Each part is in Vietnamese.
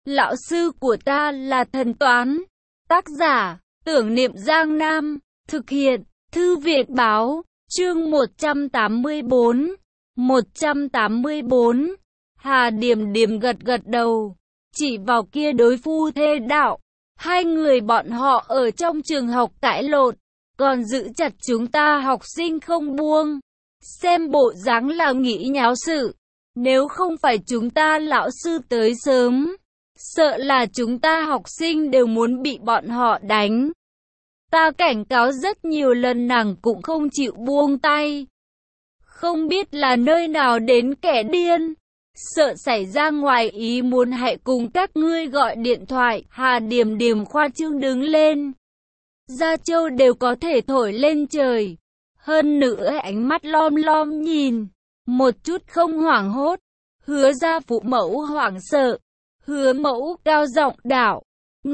Lão sư của ta là thần toán. Tác giả, Tưởng Niệm Giang Nam. Thực hiện, Thư viện Báo. Chương 184. 184. Hà Điềm Điềm gật gật đầu, chỉ vào kia đối phu thê đạo. Hai người bọn họ ở trong trường học cãi lộn, còn giữ chặt chúng ta học sinh không buông. Xem bộ dáng là nghĩ nháo sự. Nếu không phải chúng ta lão sư tới sớm, sợ là chúng ta học sinh đều muốn bị bọn họ đánh. Ta cảnh cáo rất nhiều lần nàng cũng không chịu buông tay. Không biết là nơi nào đến kẻ điên, sợ xảy ra ngoài ý muốn hại cùng các ngươi gọi điện thoại. Hà Điềm Điềm khoa trương đứng lên. Da trâu đều có thể thổi lên trời. Hơn nữa ánh mắt lom lom nhìn, một chút không hoảng hốt. Hứa gia phụ mẫu hoảng sợ. Hứa mẫu cao giọng đạo,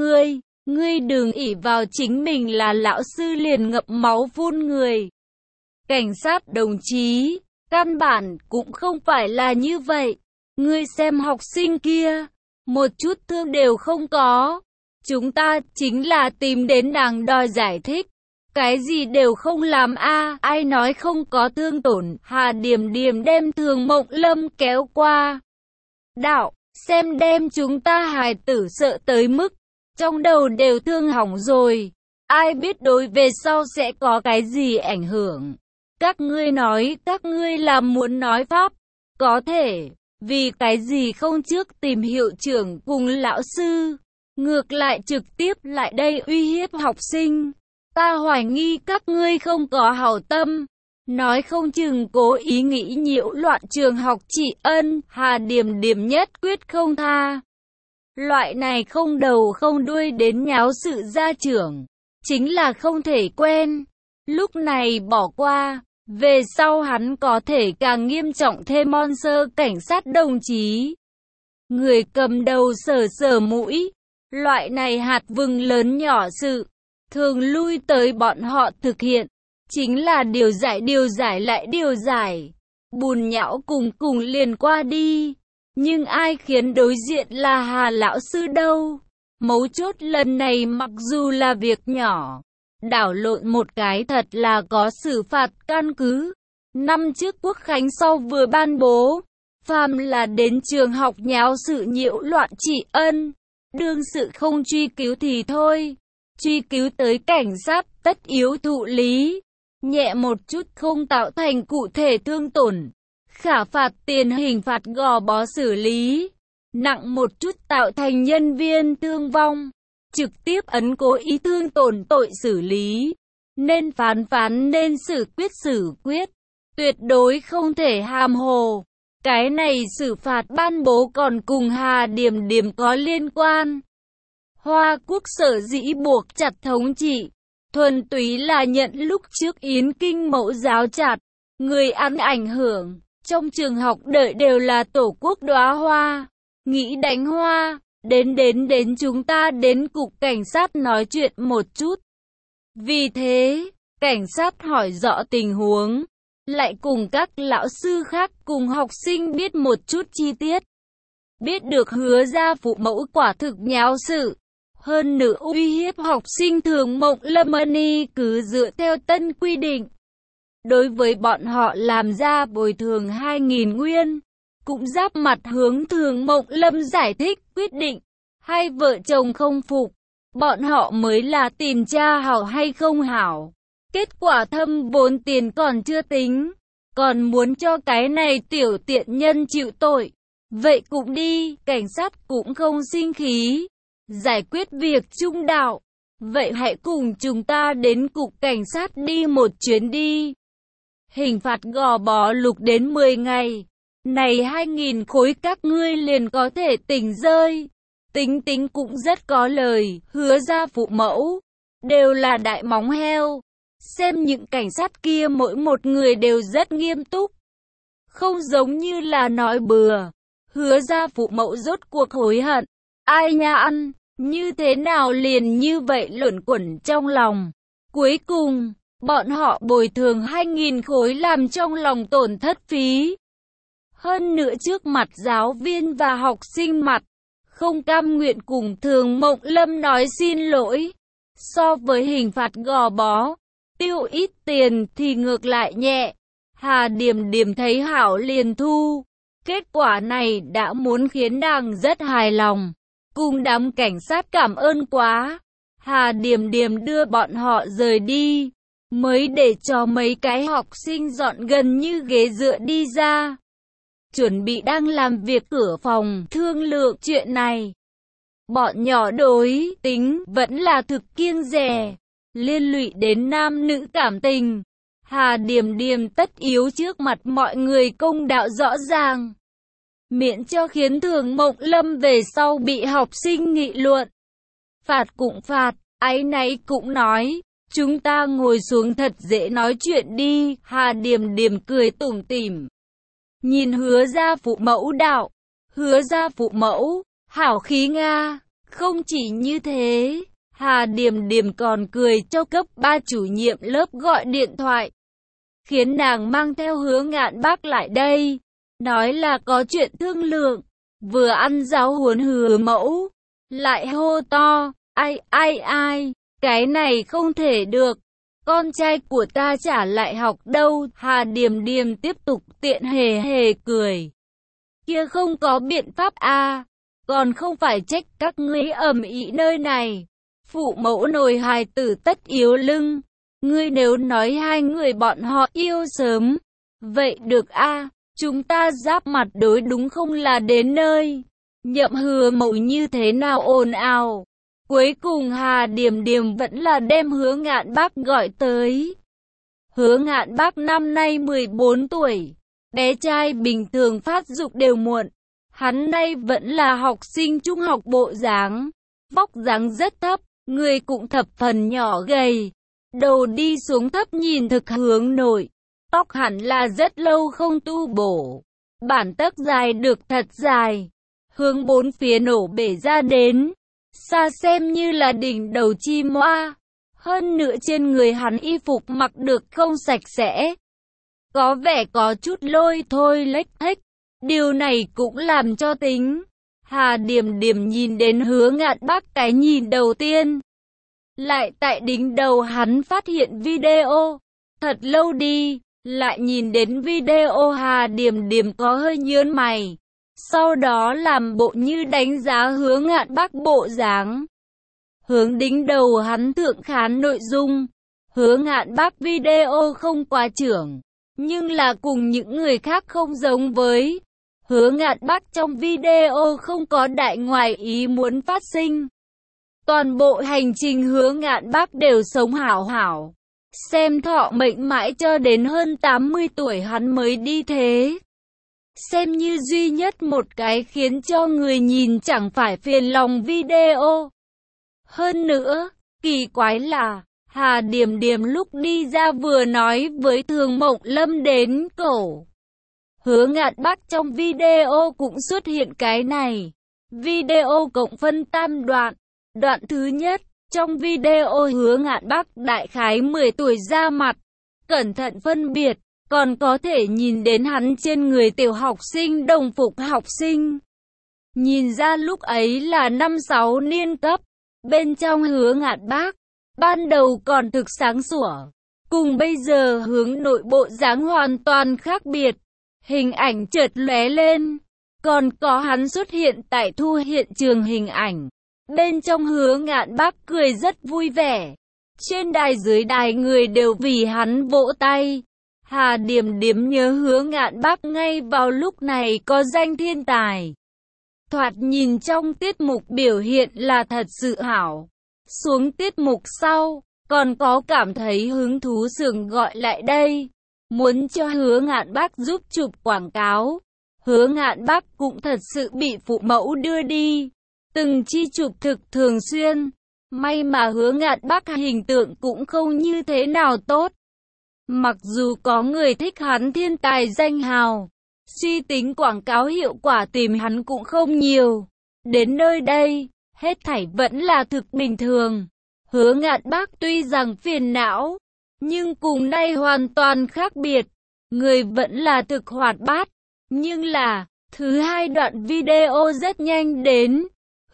ngươi đừng ỷ vào chính mình là lão sư liền ngậm máu phun người. Cảnh sát đồng chí, căn bản cũng không phải là như vậy. Ngươi xem học sinh kia, một chút thương đều không có. Chúng ta chính là tìm đến nàng đòi giải thích. Cái gì đều không làm a, ai nói không có thương tổn. Hà Điềm Điềm đem Thường Mộng Lâm kéo qua. Đạo, xem đem chúng ta hài tử sợ tới mức trong đầu đều thương hỏng rồi. Ai biết đối về sau sẽ có cái gì ảnh hưởng. Các ngươi nói các ngươi là muốn nói pháp. Có thể, vì cái gì không trước tìm hiệu trưởng cùng lão sư, ngược lại trực tiếp lại đây uy hiếp học sinh. Ta hoài nghi các ngươi không có hảo tâm, nói không chừng cố ý nghĩ nhiễu loạn trường học trị ân. Hà Điềm Điềm nhất quyết không tha. Loại này không đầu không đuôi đến nháo sự gia trưởng, chính là không thể quen. Lúc này bỏ qua, về sau hắn có thể càng nghiêm trọng thêm. Monster cảnh sát đồng chí, người cầm đầu sờ sờ mũi. Loại này hạt vừng lớn nhỏ sự, thường lui tới bọn họ thực hiện, chính là điều giải lại điều giải. Bùn nhão cùng liền qua đi. Nhưng ai khiến đối diện là Hà lão sư đâu? Mấu chốt lần này mặc dù là việc nhỏ, đảo lộn một cái thật là có xử phạt căn cứ. Năm trước Quốc khánh sau vừa ban bố, phàm là đến trường học nháo sự nhiễu loạn trị ân, đương sự không truy cứu thì thôi, truy cứu tới cảnh sát tất yếu thụ lý. Nhẹ một chút không tạo thành cụ thể thương tổn, khả phạt tiền hình phạt gò bó xử lý. Nặng một chút tạo thành nhân viên thương vong, trực tiếp ấn cố ý thương tổn tội xử lý. Nên phán nên xử quyết, tuyệt đối không thể hàm hồ. Cái này xử phạt ban bố còn cùng Hà Điềm Điềm có liên quan. Hoa Quốc sở dĩ buộc chặt thống trị, thuần túy là nhận lúc trước Yến Kinh mẫu giáo chặt, người ăn ảnh hưởng. Trong trường học đợi đều là tổ quốc đóa hoa, nghĩ đánh hoa, đến chúng ta đến cục cảnh sát nói chuyện một chút. Vì thế, cảnh sát hỏi rõ tình huống, lại cùng các lão sư khác cùng học sinh biết một chút chi tiết. Biết được Hứa gia phụ mẫu quả thực nháo sự, hơn nữa uy hiếp học sinh Thường Mộng Lâm cứ dựa theo tân quy định. Đối với bọn họ làm ra bồi thường 2.000 nguyên, cũng giáp mặt hướng Thường Mộng Lâm giải thích quyết định. Hai vợ chồng không phục, bọn họ mới là tìm cha hảo hay không hảo. Kết quả thâm vốn tiền còn chưa tính, còn muốn cho cái này tiểu tiện nhân chịu tội. Vậy cũng đi, cảnh sát cũng không sinh khí, giải quyết việc trung đạo. Vậy hãy cùng chúng ta đến cục cảnh sát đi một chuyến đi. Hình phạt gò bó lục đến 10 ngày. Này 2.000 khối các ngươi liền có thể tỉnh rơi. Tính cũng rất có lời. Hứa gia phụ mẫu đều là đại móng heo. Xem những cảnh sát kia mỗi một người đều rất nghiêm túc, không giống như là nói bừa. Hứa gia phụ mẫu rốt cuộc hối hận. Ai nha ăn, như thế nào liền như vậy luẩn quẩn trong lòng. Cuối cùng, bọn họ bồi thường 2.000 khối làm trong lòng tổn thất phí. Hơn nữa trước mặt giáo viên và học sinh mặt, không cam nguyện cùng Thường Mộng Lâm nói xin lỗi. So với hình phạt gò bó, tiêu ít tiền thì ngược lại nhẹ. Hà Điềm Điềm thấy hảo liền thu. Kết quả này đã muốn khiến nàng rất hài lòng. Cùng đám cảnh sát cảm ơn quá. Hà Điềm Điềm đưa bọn họ rời đi, mới để cho mấy cái học sinh dọn gần như ghế dựa đi ra. Chuẩn bị đang làm việc cửa phòng, thương lượng chuyện này. Bọn nhỏ đối tính vẫn là thực kiêng dè, liên lụy đến nam nữ cảm tình. Hà Điềm Điềm tất yếu trước mặt mọi người công đạo rõ ràng, miễn cho khiến Thường Mộng Lâm về sau bị học sinh nghị luận. Phạt cũng phạt, áy náy cũng nói, chúng ta ngồi xuống thật dễ nói chuyện đi. Hà Điềm Điềm cười tủm tỉm, nhìn Hứa gia phụ mẫu đạo, Hứa gia phụ mẫu, hảo khí Nga. Không chỉ như thế, Hà Điềm Điềm còn cười cho cấp 3 chủ nhiệm lớp gọi điện thoại, khiến nàng mang theo Hứa Ngạn Bác lại đây, nói là có chuyện thương lượng. Vừa ăn giáo huấn Hứa mẫu, lại hô to, ai, cái này không thể được, con trai của ta trả lại học đâu. Hà Điềm Điềm tiếp tục tiện hề hề cười, kia không có biện pháp à, còn không phải trách các ngươi ầm ĩ nơi này, phụ mẫu nồi hài tử tất yếu lưng, ngươi nếu nói hai người bọn họ yêu sớm, vậy được a, chúng ta giáp mặt đối đúng không là đến nơi. Nhậm Hứa mẫu như thế nào ồn ào. Cuối cùng Hà Điềm Điềm vẫn là đem Hứa Ngạn Bác gọi tới. Hứa Ngạn Bác năm nay 14 tuổi, bé trai bình thường phát dục đều muộn. Hắn nay vẫn là học sinh trung học bộ dáng, vóc dáng rất thấp, người cũng thập phần nhỏ gầy, đầu đi xuống thấp nhìn thực hướng nội, tóc hẳn là rất lâu không tu bổ, bản tấc dài được thật dài, hướng bốn phía nổ bể ra đến, xa xem như là đỉnh đầu chim oa. Hơn nữa trên người hắn y phục mặc được không sạch sẽ, có vẻ có chút lôi thôi lếch thếch. Điều này cũng làm cho tính Hà Điềm Điềm nhìn đến Hứa Ngạn Bác cái nhìn đầu tiên, lại tại đỉnh đầu hắn phát hiện video. Thật lâu đi, lại nhìn đến video Hà Điềm Điềm có hơi nhướng mày, sau đó làm bộ như đánh giá Hứa Ngạn Bác bộ dáng. Hướng đỉnh đầu hắn thượng khán nội dung, Hứa Ngạn Bác video không quá trưởng, nhưng là cùng những người khác không giống với. Hứa Ngạn Bác trong video không có đại ngoài ý muốn phát sinh. Toàn bộ hành trình Hứa Ngạn Bác đều sống hảo hảo, xem thọ mệnh mãi cho đến hơn 80 tuổi hắn mới đi thế. Xem như duy nhất một cái khiến cho người nhìn chẳng phải phiền lòng video. Hơn nữa, kỳ quái là, Hà Điềm Điềm lúc đi ra vừa nói với Thường Mộng Lâm đến cổ. Hứa Ngạn Bác trong video cũng xuất hiện cái này. Video cộng phân tam đoạn. Đoạn thứ nhất, trong video Hứa Ngạn Bác đại khái 10 tuổi ra mặt, cẩn thận phân biệt, còn có thể nhìn đến hắn trên người tiểu học sinh đồng phục học sinh. Nhìn ra lúc ấy là 5-6 niên cấp. Bên trong Hứa Ngạn Bác, ban đầu còn thực sáng sủa, cùng bây giờ hướng nội bộ dáng hoàn toàn khác biệt. Hình ảnh chợt lóe lên, còn có hắn xuất hiện tại thu hiện trường hình ảnh. Bên trong Hứa Ngạn Bác cười rất vui vẻ. Trên đài dưới đài người đều vì hắn vỗ tay. Hà Điềm Điềm nhớ Hứa Ngạn Bác ngay vào lúc này có danh thiên tài. Thoạt nhìn trong tiết mục biểu hiện là thật sự hảo. Xuống tiết mục sau, còn có cảm thấy hứng thú xưởng gọi lại đây, muốn cho Hứa Ngạn Bác giúp chụp quảng cáo. Hứa Ngạn Bác cũng thật sự bị phụ mẫu đưa đi, từng chi chụp thực thường xuyên. May mà Hứa Ngạn Bác hình tượng cũng không như thế nào tốt. Mặc dù có người thích hắn thiên tài danh hào, suy tính quảng cáo hiệu quả tìm hắn cũng không nhiều. Đến nơi đây, hết thảy vẫn là thực bình thường. Hứa Ngạn Bác tuy rằng phiền não, nhưng cùng nay hoàn toàn khác biệt. Người vẫn là thực hoạt bát. Nhưng là, thứ hai đoạn video rất nhanh đến.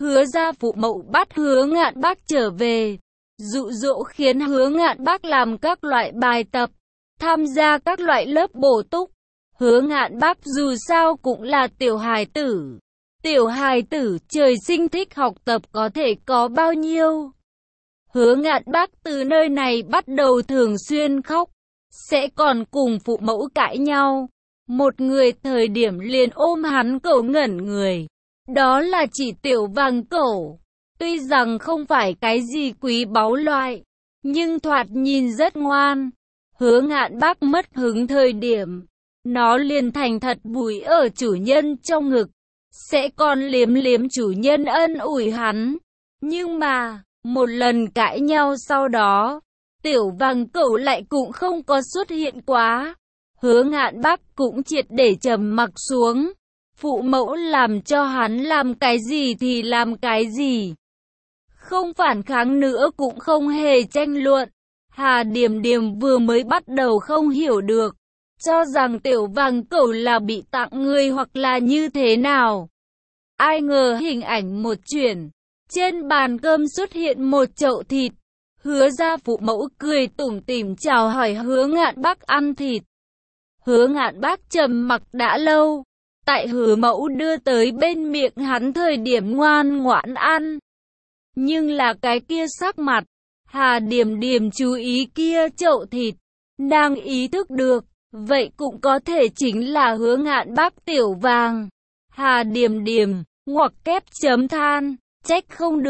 Hứa gia phụ mẫu bắt Hứa Ngạn Bác trở về, dụ dỗ khiến Hứa Ngạn Bác làm các loại bài tập, tham gia các loại lớp bổ túc. Hứa Ngạn Bác dù sao cũng là tiểu hài tử. Tiểu hài tử trời sinh thích học tập có thể có bao nhiêu. Hứa Ngạn Bác từ nơi này bắt đầu thường xuyên khóc, sẽ còn cùng phụ mẫu cãi nhau. Một người thời điểm liền ôm hắn cẩu ngẩn người. Đó là chỉ tiểu vàng cẩu. Tuy rằng không phải cái gì quý báu loại, nhưng thoạt nhìn rất ngoan. Hứa Ngạn Bác mất hứng thời điểm, nó liền thành thật vùi ở chủ nhân trong ngực, sẽ còn liếm liếm chủ nhân ân ủi hắn. Nhưng mà, một lần cãi nhau sau đó, tiểu vàng cẩu lại cũng không có xuất hiện quá. Hứa Ngạn Bác cũng triệt để trầm mặc xuống. Phụ mẫu làm cho hắn làm cái gì thì làm cái gì. Không phản kháng nữa cũng không hề tranh luận. Hà Điềm Điềm vừa mới bắt đầu không hiểu được, cho rằng tiểu vàng cẩu là bị tặng người hoặc là như thế nào. Ai ngờ hình ảnh một chuyển, trên bàn cơm xuất hiện một chậu thịt. Hứa gia phụ mẫu cười tủm tỉm chào hỏi Hứa Ngạn Bác ăn thịt. Hứa Ngạn Bác trầm mặc đã lâu, tại Hứa mẫu đưa tới bên miệng hắn thời điểm ngoan ngoãn ăn. Nhưng là cái kia sắc mặt, Hà Điềm Điềm chú ý kia chậu thịt, đang ý thức được, vậy cũng có thể chính là Hứa Ngạn Bác tiểu vàng. Hà Điềm Điềm, ngoặc kép chấm than, trách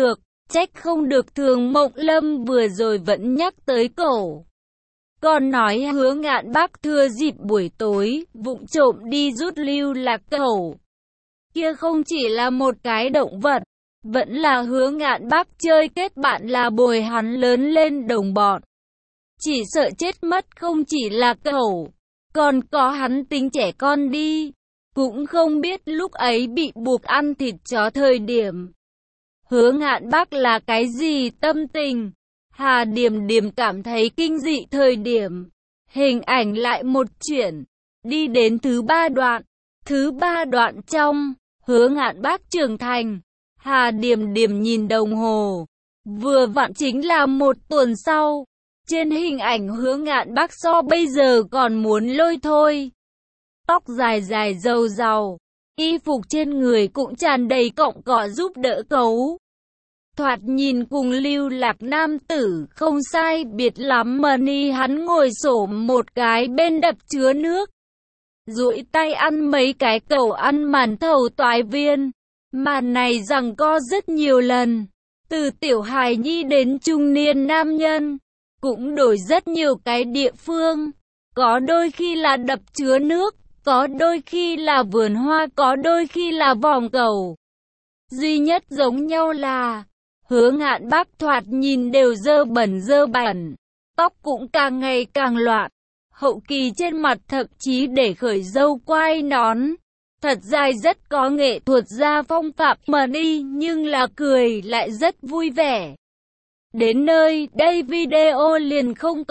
không được Thường Mộng Lâm vừa rồi vẫn nhắc tới cẩu. Còn nói Hứa Ngạn Bác thừa dịp buổi tối, vụng trộm đi rút lưu lạc cẩu. Kia không chỉ là một cái động vật, vẫn là Hứa Ngạn Bác chơi kết bạn là bồi hắn lớn lên đồng bọn. Chỉ sợ chết mất không chỉ là cẩu, còn có hắn tính trẻ con đi. Cũng không biết lúc ấy bị buộc ăn thịt chó thời điểm, Hứa Ngạn Bác là cái gì tâm tình. Hà Điềm Điềm cảm thấy kinh dị thời điểm, hình ảnh lại một chuyển, đi đến thứ ba đoạn. Thứ ba đoạn trong, Hứa Ngạn Bác trưởng thành. Hà Điềm Điềm nhìn đồng hồ, vừa vặn chính là một tuần sau. Trên hình ảnh Hứa Ngạn Bác so bây giờ còn muốn lôi thôi. Tóc dài dài râu rào, y phục trên người cũng tràn đầy cọng cỏ giúp đỡ cấu. Thoạt nhìn cùng lưu lạc nam tử không sai biệt lắm mà ni hắn ngồi xổm một cái bên đập chứa nước, duỗi tay ăn mấy cái cẩu ăn màn thầu toái viên. Màn này giằng co rất nhiều lần, từ tiểu hài nhi đến trung niên nam nhân, cũng đổi rất nhiều cái địa phương. Có đôi khi là đập chứa nước, có đôi khi là vườn hoa, có đôi khi là vòng cầu. Duy nhất giống nhau là Hứa Ngạn Bác thoạt nhìn đều dơ bẩn, tóc cũng càng ngày càng loạn, hậu kỳ trên mặt thậm chí để khởi râu quai nón, thật dài rất có nghệ thuật gia phong phạm mà đi, nhưng là cười lại rất vui vẻ. Đến nơi đây video liền không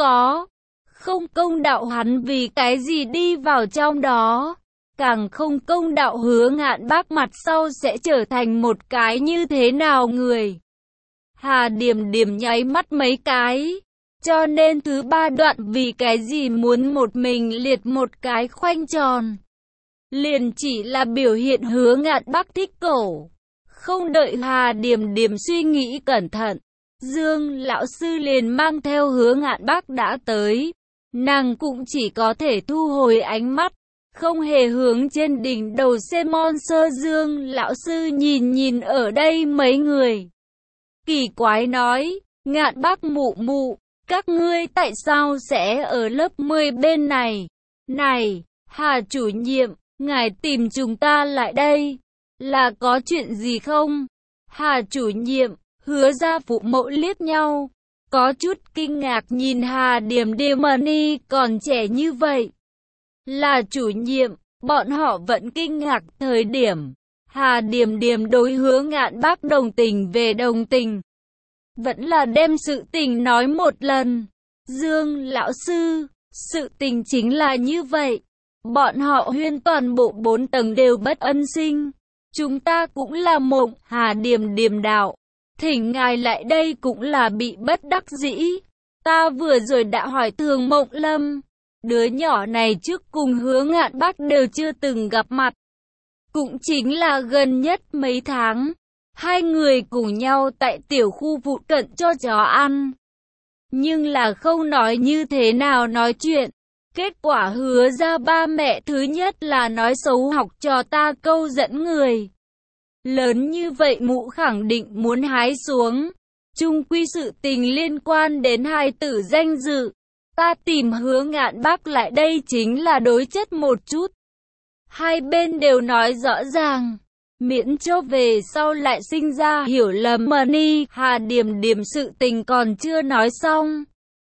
công đạo hắn vì cái gì đi vào trong đó, càng không công đạo Hứa Ngạn Bác mặt sau sẽ trở thành một cái như thế nào người. Hà Điềm Điềm nháy mắt mấy cái, cho nên thứ ba đoạn vì cái gì muốn một mình liệt một cái khoanh tròn. Liền chỉ là biểu hiện Hứa Ngạn Bác thích cẩu. Không đợi Hà Điềm Điềm suy nghĩ cẩn thận, Dương lão sư liền mang theo Hứa Ngạn Bác đã tới. Nàng cũng chỉ có thể thu hồi ánh mắt, không hề hướng trên đỉnh đầu xem monster. Dương lão sư nhìn ở đây mấy người, kỳ quái nói, Ngạn Bác mụ mụ, các ngươi tại sao sẽ ở lớp 10 bên này? Này, Hà chủ nhiệm, ngài tìm chúng ta lại đây, là có chuyện gì không? Hà chủ nhiệm, Hứa gia phụ mẫu liếc nhau, có chút kinh ngạc nhìn Hà Điềm Điềm ni còn trẻ như vậy. Là chủ nhiệm, bọn họ vẫn kinh ngạc thời điểm Hà Điềm Điềm đối Hứa Ngạn Bác đồng tình về đồng tình, vẫn là đem sự tình nói một lần. Dương lão sư, sự tình chính là như vậy. Bọn họ Huyên toàn bộ 4 tầng đều bất ân sinh. Chúng ta cũng là mộng, Hà Điềm Điềm đạo. Thỉnh ngài lại đây cũng là bị bất đắc dĩ. Ta vừa rồi đã hỏi Thường Mộng Lâm. Đứa nhỏ này trước cùng Hứa Ngạn Bắc đều chưa từng gặp mặt. Cũng chính là gần nhất mấy tháng. Hai người cùng nhau tại tiểu khu phụ cận cho chó ăn. Nhưng là không nói như thế nào nói chuyện. Kết quả Hứa ra ba mẹ thứ nhất là nói xấu học trò ta câu dẫn người. Lớn như vậy mụ khẳng định muốn hái xuống. Chung quy sự tình liên quan đến hài tử danh dự. Ta tìm Hứa Ngạn Bắc lại đây chính là đối chất một chút. Hai bên đều nói rõ ràng. Miễn cho về sau lại sinh ra hiểu lầm mà ni. Hà Điềm Điềm sự tình còn chưa nói xong.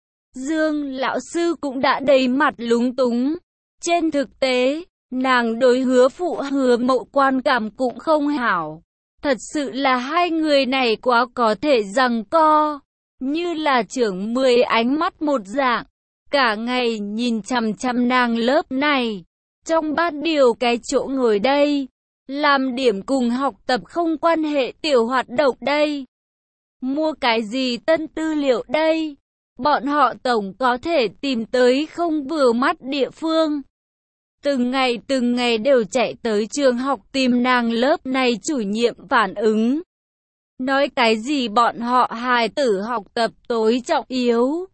Dương lão sư cũng đã đầy mặt lúng túng. Trên thực tế, nàng đối Hứa phụ Hứa mậu quan cảm cũng không hảo. Thật sự là hai người này quá có thể giằng co. Như là trưởng 10 ánh mắt một dạng. Cả ngày nhìn chằm chằm nàng lớp này. Trong bát điều cái chỗ ngồi đây. Làm điểm cùng học tập không quan hệ tiểu hoạt động đây. Mua cái gì tân tư liệu đây. Bọn họ tổng có thể tìm tới không vừa mắt địa phương. Từng ngày đều chạy tới trường học tìm nàng lớp này chủ nhiệm phản ứng. Nói cái gì bọn họ hài tử học tập tối trọng yếu.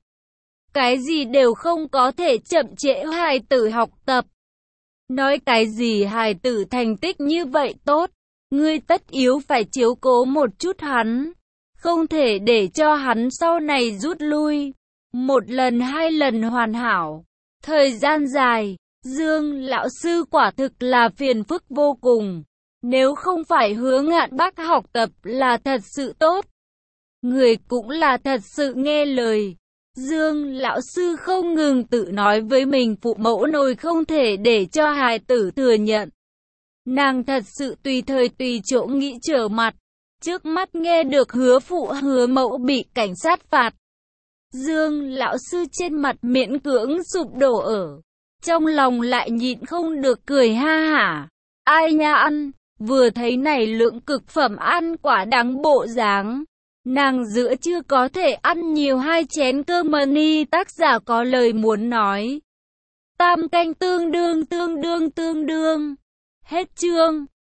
Cái gì đều không có thể chậm trễ hài tử học tập. Nói cái gì hài tử thành tích như vậy tốt. Ngươi tất yếu phải chiếu cố một chút hắn. Không thể để cho hắn sau này rút lui. Một lần hai lần hoàn hảo. Thời gian dài. Dương lão sư quả thực là phiền phức vô cùng. Nếu không phải Hứa Ngạn Bắc học tập là thật sự tốt. Người cũng là thật sự nghe lời. Dương lão sư không ngừng tự nói với mình phụ mẫu nồi không thể để cho hài tử thừa nhận. Nàng thật sự tùy thời tùy chỗ nghĩ trở mặt. Trước mắt nghe được Hứa phụ Hứa mẫu bị cảnh sát phạt. Dương lão sư trên mặt miễn cưỡng sụp đổ ở. Trong lòng lại nhịn không được cười ha hả. Ai nha ăn, vừa thấy này lượng cực phẩm ăn quả đắng bộ dáng. Nàng giữa chưa có thể ăn nhiều 2 chén cơm mà ni tác giả có lời muốn nói. Tam canh tương đương. Hết chương.